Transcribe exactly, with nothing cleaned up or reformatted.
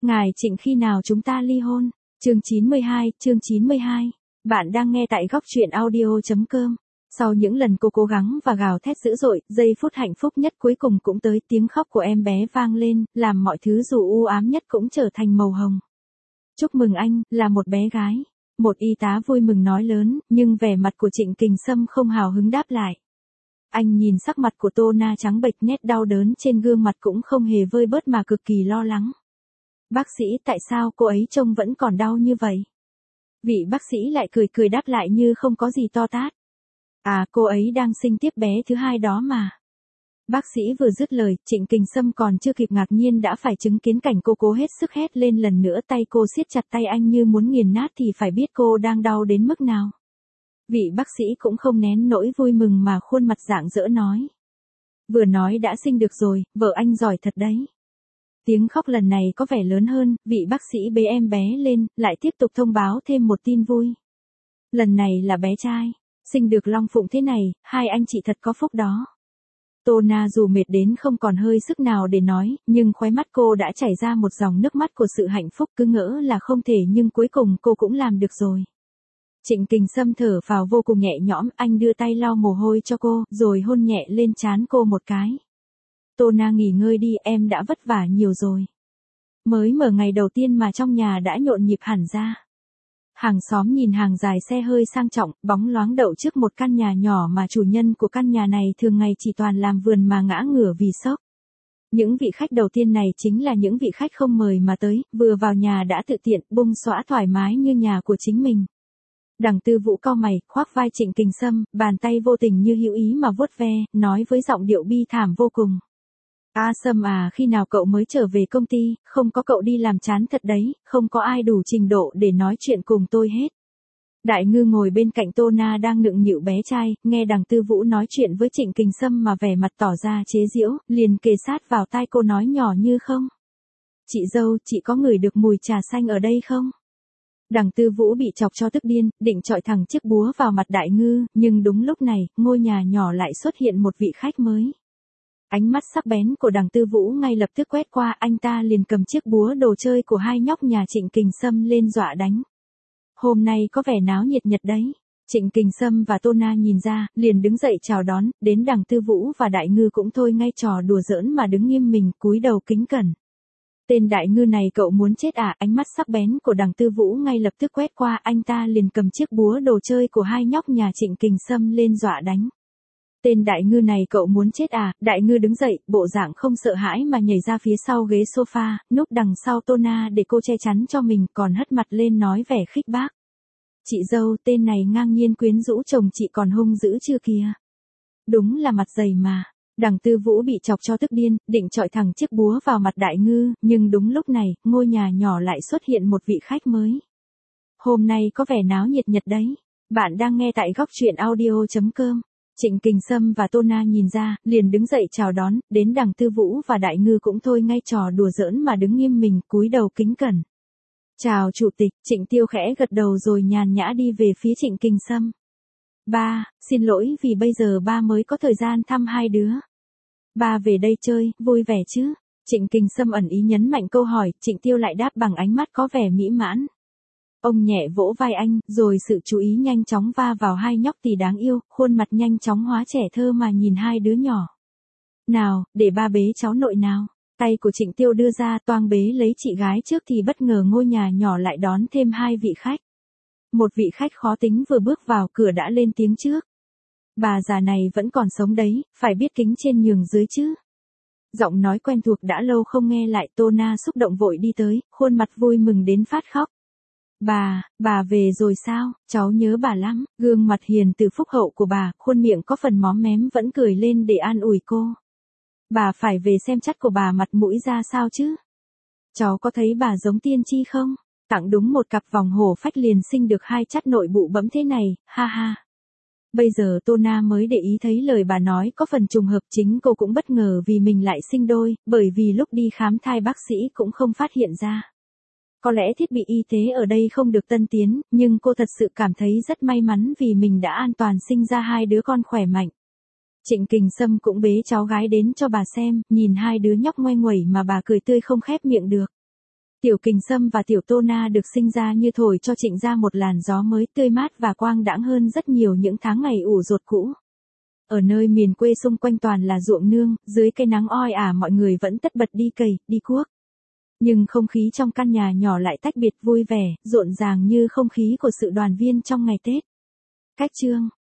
Ngài Trịnh khi nào chúng ta ly hôn? Chương chín mươi hai, chương chín mươi hai. Bạn đang nghe tại góc truyện audio.com. Sau những lần cô cố gắng và gào thét dữ dội, giây phút hạnh phúc nhất cuối cùng cũng tới, tiếng khóc của em bé vang lên, làm mọi thứ dù u ám nhất cũng trở thành màu hồng. Chúc mừng anh, là một bé gái. Một y tá vui mừng nói lớn, nhưng vẻ mặt của Trịnh Kình Sâm không hào hứng đáp lại. Anh nhìn sắc mặt của Tô Na trắng bệch, nét đau đớn trên gương mặt cũng không hề vơi bớt mà cực kỳ lo lắng. Bác sĩ, tại sao cô ấy trông vẫn còn đau như vậy? Vị bác sĩ lại cười cười đáp lại như không có gì to tát. À, cô ấy đang sinh tiếp bé thứ hai đó mà. Bác sĩ vừa dứt lời, Trịnh Kình Sâm còn chưa kịp ngạc nhiên đã phải chứng kiến cảnh cô cố hết sức hét lên lần nữa, tay cô siết chặt tay anh như muốn nghiền nát thì phải biết cô đang đau đến mức nào. Vị bác sĩ cũng không nén nỗi vui mừng mà khuôn mặt rạng rỡ nói. Vừa nói đã sinh được rồi, vợ anh giỏi thật đấy. Tiếng khóc lần này có vẻ lớn hơn, vị bác sĩ bế em bé lên, lại tiếp tục thông báo thêm một tin vui. Lần này là bé trai, sinh được long phụng thế này, hai anh chị thật có phúc đó. Tô Na dù mệt đến không còn hơi sức nào để nói, nhưng khóe mắt cô đã chảy ra một dòng nước mắt của sự hạnh phúc, cứ ngỡ là không thể nhưng cuối cùng cô cũng làm được rồi. Trịnh Kình Sâm thở phào vô cùng nhẹ nhõm, anh đưa tay lau mồ hôi cho cô, rồi hôn nhẹ lên trán cô một cái. Tô Na nghỉ ngơi đi, em đã vất vả nhiều rồi. Mới mở ngày đầu tiên mà trong nhà đã nhộn nhịp hẳn ra. Hàng xóm nhìn hàng dài xe hơi sang trọng, bóng loáng đậu trước một căn nhà nhỏ mà chủ nhân của căn nhà này thường ngày chỉ toàn làm vườn mà ngã ngửa vì sốc. Những vị khách đầu tiên này chính là những vị khách không mời mà tới, vừa vào nhà đã tự tiện bung xõa thoải mái như nhà của chính mình. Đằng Tư Vũ cau mày, khoác vai Trịnh Kình Sâm, bàn tay vô tình như hữu ý mà vuốt ve, nói với giọng điệu bi thảm vô cùng. A Sâm à, khi nào cậu mới trở về công ty, không có cậu đi làm chán thật đấy, không có ai đủ trình độ để nói chuyện cùng tôi hết. Đại Ngư ngồi bên cạnh Tô Na đang nựng nịu bé trai, nghe đằng Tư Vũ nói chuyện với Trịnh Kình Sâm mà vẻ mặt tỏ ra chế giễu, liền kề sát vào tai cô nói nhỏ như không. Chị dâu, chị có ngửi được mùi trà xanh ở đây không? Đằng Tư Vũ bị chọc cho tức điên, định chọi thẳng chiếc búa vào mặt Đại Ngư, nhưng đúng lúc này, ngôi nhà nhỏ lại xuất hiện một vị khách mới. Ánh mắt sắc bén của đằng Tư Vũ ngay lập tức quét qua, anh ta liền cầm chiếc búa đồ chơi của hai nhóc nhà Trịnh Kình Sâm lên dọa đánh. Hôm nay có vẻ náo nhiệt nhật đấy. Trịnh Kình Sâm và Tô Na nhìn ra, liền đứng dậy chào đón, đến đằng Tư Vũ và Đại Ngư cũng thôi ngay trò đùa giỡn mà đứng nghiêm mình, cúi đầu kính cẩn. Tên Đại Ngư này cậu muốn chết à? Ánh mắt sắc bén của đằng Tư Vũ ngay lập tức quét qua, anh ta liền cầm chiếc búa đồ chơi của hai nhóc nhà Trịnh Kình Sâm lên dọa đánh. Tên Đại Ngư này cậu muốn chết à? Đại Ngư đứng dậy, bộ dạng không sợ hãi mà nhảy ra phía sau ghế sofa, núp đằng sau Tô Na để cô che chắn cho mình, còn hất mặt lên nói vẻ khích bác. Chị dâu, tên này ngang nhiên quyến rũ chồng chị còn hung dữ chưa kìa. Đúng là mặt dày mà. Đằng Tư Vũ bị chọc cho tức điên, định chọi thẳng chiếc búa vào mặt Đại Ngư, nhưng đúng lúc này, ngôi nhà nhỏ lại xuất hiện một vị khách mới. Hôm nay có vẻ náo nhiệt nhật đấy. Bạn đang nghe tại góc truyện audio.com. Trịnh Kình Sâm và Tô Na nhìn ra, liền đứng dậy chào đón, đến đằng Tư Vũ và Đại Ngư cũng thôi ngay trò đùa giỡn mà đứng nghiêm mình, cúi đầu kính cẩn. Chào chủ tịch, Trịnh Tiêu khẽ gật đầu rồi nhàn nhã đi về phía Trịnh Kình Sâm. Ba, xin lỗi vì bây giờ ba mới có thời gian thăm hai đứa. Ba về đây chơi, vui vẻ chứ? Trịnh Kình Sâm ẩn ý nhấn mạnh câu hỏi, Trịnh Tiêu lại đáp bằng ánh mắt có vẻ mỹ mãn. Ông nhẹ vỗ vai anh, rồi sự chú ý nhanh chóng va vào hai nhóc tỳ đáng yêu, khuôn mặt nhanh chóng hóa trẻ thơ mà nhìn hai đứa nhỏ. Nào, để ba bế cháu nội nào. Tay của Trịnh Tiêu đưa ra toang bế lấy chị gái trước thì bất ngờ ngôi nhà nhỏ lại đón thêm hai vị khách. Một vị khách khó tính vừa bước vào cửa đã lên tiếng trước. Bà già này vẫn còn sống đấy, phải biết kính trên nhường dưới chứ. Giọng nói quen thuộc đã lâu không nghe lại, Tô Na xúc động vội đi tới, khuôn mặt vui mừng đến phát khóc. Bà, bà về rồi sao, cháu nhớ bà lắm. Gương mặt hiền từ phúc hậu của bà, khuôn miệng có phần móm mém vẫn cười lên để an ủi cô. Bà phải về xem chắt của bà mặt mũi ra sao chứ. Cháu có thấy bà giống tiên tri không? Tặng đúng một cặp vòng hổ phách liền sinh được hai chắt nội bụ bẫm thế này, ha ha. Bây giờ Tô Na mới để ý thấy lời bà nói có phần trùng hợp, chính cô cũng bất ngờ vì mình lại sinh đôi, bởi vì lúc đi khám thai bác sĩ cũng không phát hiện ra. Có lẽ thiết bị y tế ở đây không được tân tiến, nhưng cô thật sự cảm thấy rất may mắn vì mình đã an toàn sinh ra hai đứa con khỏe mạnh. Trịnh Kình Sâm cũng bế cháu gái đến cho bà xem, nhìn hai đứa nhóc ngoe nguẩy mà bà cười tươi không khép miệng được. Tiểu Kình Sâm và Tiểu Tô Na được sinh ra như thổi cho Trịnh gia một làn gió mới tươi mát và quang đãng hơn rất nhiều những tháng ngày ủ rột cũ. Ở nơi miền quê xung quanh toàn là ruộng nương, dưới cây nắng oi ả mọi người vẫn tất bật đi cày, đi cuốc. Nhưng không khí trong căn nhà nhỏ lại tách biệt vui vẻ, rộn ràng như không khí của sự đoàn viên trong ngày Tết. Cách chương